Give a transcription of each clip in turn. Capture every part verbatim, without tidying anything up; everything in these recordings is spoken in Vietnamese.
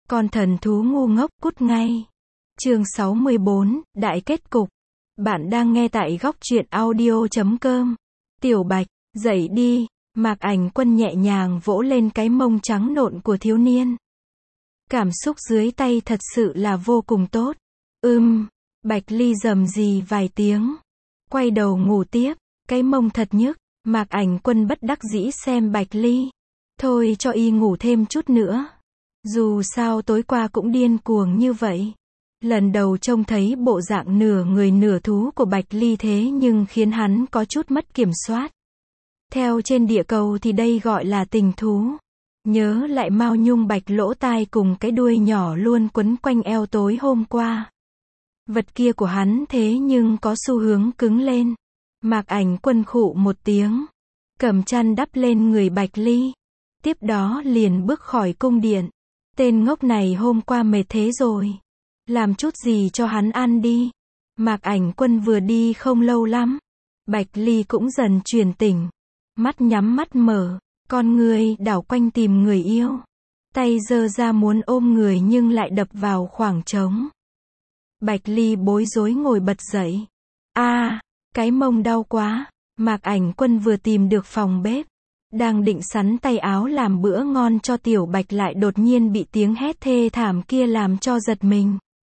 Con thần thú ngu ngốc cút ngay. Chương sáu mươi bốn, Đại kết cục. Bạn đang nghe tại góc truyện audio chấm com. Tiểu Bạch, dậy đi. Mạc Ảnh Quân nhẹ nhàng vỗ lên cái mông trắng nộn của thiếu niên. Cảm xúc dưới tay thật sự là vô cùng tốt. Ưm, Bạch Ly rầm rì vài tiếng. Quay đầu ngủ tiếp, cái mông thật nhức. Mạc Ảnh Quân bất đắc dĩ xem Bạch Ly. Thôi cho y ngủ thêm chút nữa. Dù sao tối qua cũng điên cuồng như vậy. Lần đầu trông thấy bộ dạng nửa người nửa thú của Bạch Ly thế nhưng khiến hắn có chút mất kiểm soát. Theo trên địa cầu thì đây gọi là tình thú. Nhớ lại Mao Nhung bạch lỗ tai cùng cái đuôi nhỏ luôn quấn quanh eo tối hôm qua. Vật kia của hắn thế nhưng có xu hướng cứng lên. Mạc Ảnh Quân khụ một tiếng. Cầm chăn đắp lên người Bạch Ly. Tiếp đó liền bước khỏi cung điện. Tên ngốc này hôm qua mệt thế rồi. Làm chút gì cho hắn ăn đi. Mạc Ảnh Quân vừa đi không lâu lắm. Bạch Ly cũng dần chuyển tỉnh. Mắt nhắm mắt mở. Con người đảo quanh tìm người yêu. Tay giơ ra muốn ôm người nhưng lại đập vào khoảng trống. Bạch Ly bối rối ngồi bật dậy. A, à, cái mông đau quá. Mạc Ảnh Quân vừa tìm được phòng bếp. Đang định sắn tay áo làm bữa ngon cho Tiểu Bạch lại đột nhiên bị tiếng hét thê thảm kia làm cho giật mình.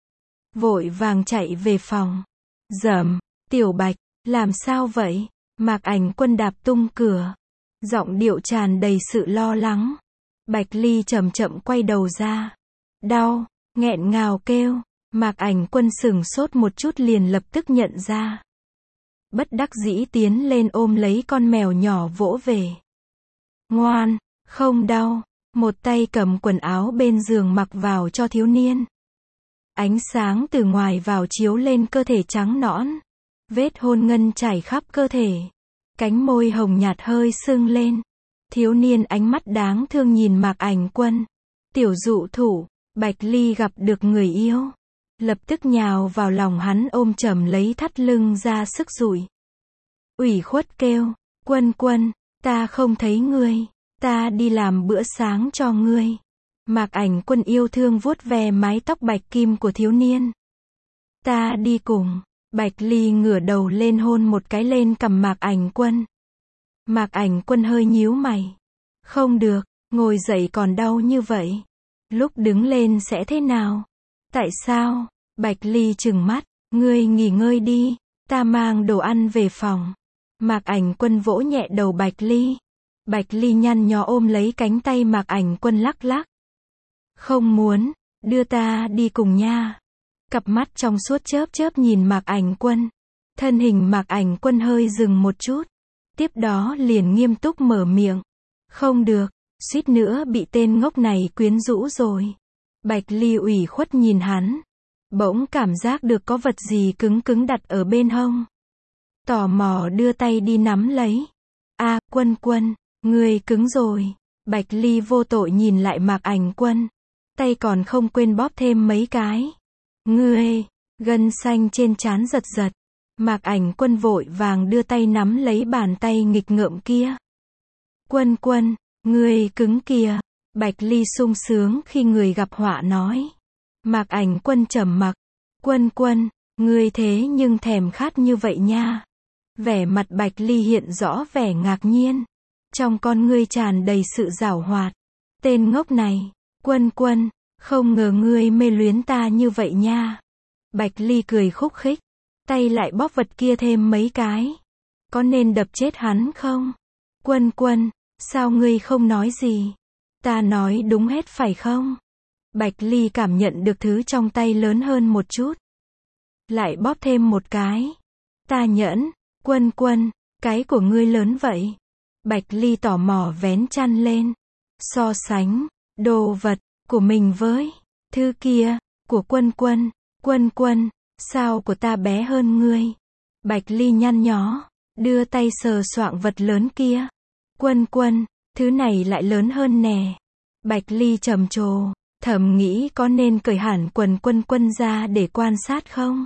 Vội vàng chạy về phòng. Dầm, Tiểu Bạch, làm sao vậy? Mạc Ảnh Quân đạp tung cửa. Giọng điệu tràn đầy sự lo lắng. Bạch Ly chậm chậm quay đầu ra. Đau, nghẹn ngào kêu. Mạc Ảnh Quân sửng sốt một chút liền lập tức nhận ra. Bất đắc dĩ tiến lên ôm lấy con mèo nhỏ vỗ về. Ngoan, không đau. Một tay cầm quần áo bên giường mặc vào cho thiếu niên. Ánh sáng từ ngoài vào chiếu lên cơ thể trắng nõn. Vết hôn ngân chảy khắp cơ thể. Cánh môi hồng nhạt hơi sưng lên. Thiếu niên ánh mắt đáng thương nhìn Mạc Ảnh Quân. Tiểu dụ thủ, Bạch Ly gặp được người yêu. Lập tức nhào vào lòng hắn ôm chầm lấy thắt lưng ra sức dụi. Ủy khuất kêu, Quân Quân, ta không thấy ngươi, ta đi làm bữa sáng cho ngươi. Mạc Ảnh Quân yêu thương vuốt ve mái tóc bạch kim của thiếu niên. Ta đi cùng. Bạch Ly ngửa đầu lên hôn một cái lên cằm Mạc Ảnh Quân. Mạc Ảnh Quân hơi nhíu mày. Không được, ngồi dậy còn đau như vậy. Lúc đứng lên sẽ thế nào? Tại sao? Bạch Ly trừng mắt. Ngươi nghỉ ngơi đi, ta mang đồ ăn về phòng. Mạc Ảnh Quân vỗ nhẹ đầu Bạch Ly. Bạch Ly nhăn nhó ôm lấy cánh tay Mạc Ảnh Quân lắc lắc. Không muốn, đưa ta đi cùng nha. Cặp mắt trong suốt chớp chớp nhìn Mạc Ảnh Quân. Thân hình Mạc Ảnh Quân hơi dừng một chút. Tiếp đó liền nghiêm túc mở miệng. Không được, suýt nữa bị tên ngốc này quyến rũ rồi. Bạch Ly ủy khuất nhìn hắn. Bỗng cảm giác được có vật gì cứng cứng đặt ở bên hông. Tò mò đưa tay đi nắm lấy. A, à, Quân Quân, ngươi cứng rồi. Bạch Ly vô tội nhìn lại Mạc Ảnh Quân. Tay còn không quên bóp thêm mấy cái. Ngươi, gân xanh trên trán giật giật. Mạc Ảnh Quân vội vàng đưa tay nắm lấy bàn tay nghịch ngợm kia. Quân Quân, ngươi cứng kìa. Bạch Ly sung sướng khi người gặp họa nói. Mạc Ảnh Quân trầm mặc. Quân Quân, ngươi thế nhưng thèm khát như vậy nha. Vẻ mặt Bạch Ly hiện rõ vẻ ngạc nhiên. Trong con ngươi tràn đầy sự giảo hoạt. Tên ngốc này, Quân Quân, không ngờ ngươi mê luyến ta như vậy nha. Bạch Ly cười khúc khích. Tay lại bóp vật kia thêm mấy cái. Có nên đập chết hắn không? Quân Quân, sao ngươi không nói gì? Ta nói đúng hết phải không? Bạch Ly cảm nhận được thứ trong tay lớn hơn một chút. Lại bóp thêm một cái. Ta nhẫn, Quân Quân, cái của ngươi lớn vậy. Bạch Ly tò mò vén chăn lên. So sánh, đồ vật của mình với thứ kia, của Quân Quân. Quân Quân, sao của ta bé hơn ngươi? Bạch Ly nhăn nhó, đưa tay sờ soạng vật lớn kia. Quân Quân, thứ này lại lớn hơn nè. Bạch Ly trầm trồ, thầm nghĩ có nên cởi hẳn quần Quân Quân ra để quan sát không?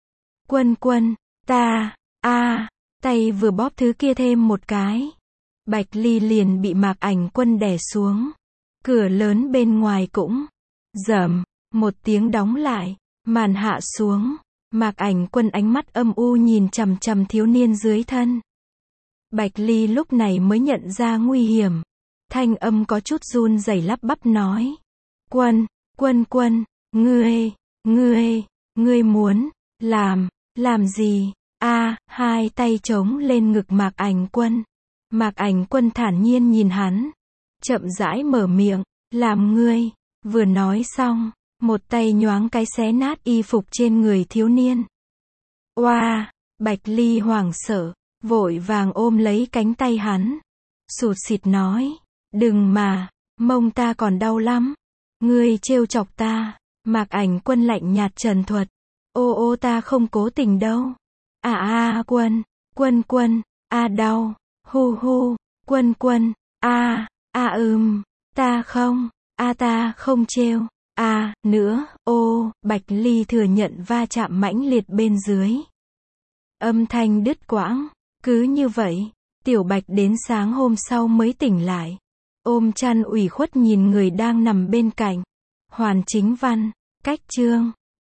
Quân Quân, ta, a, à, tay vừa bóp thứ kia thêm một cái. Bạch Ly liền bị Mạc Ảnh Quân đè xuống. Cửa lớn bên ngoài cũng Rầm, một tiếng đóng lại, màn hạ xuống, Mạc Ảnh Quân ánh mắt âm u nhìn chằm chằm thiếu niên dưới thân. Bạch Ly lúc này mới nhận ra nguy hiểm. Thanh âm có chút run rẩy lắp bắp nói. Quân, quân quân, ngươi, ngươi, ngươi muốn, làm, làm gì? A, hai tay chống lên ngực Mạc Ảnh Quân. Mạc Ảnh Quân thản nhiên nhìn hắn. Chậm rãi mở miệng, làm ngươi. Vừa nói xong, một tay nhoáng cái xé nát y phục trên người thiếu niên. Oa, Bạch Ly hoảng sợ, vội vàng ôm lấy cánh tay hắn. Sụt sịt nói, đừng mà, mông ta còn đau lắm. Ngươi trêu chọc ta. Mạc Ảnh Quân lạnh nhạt trần thuật. Ô ô ta không cố tình đâu. À a quân, quân quân, a đau, hu hu, quân quân, a, a ừm, ta không, a ta không trêu, a, nữa, ô, Bạch Ly thừa nhận va chạm mãnh liệt bên dưới. Âm thanh đứt quãng, cứ như vậy, Tiểu Bạch đến sáng hôm sau mới tỉnh lại. Ôm chăn ủy khuất nhìn người đang nằm bên cạnh. Hoàn Chính Văn, cách chương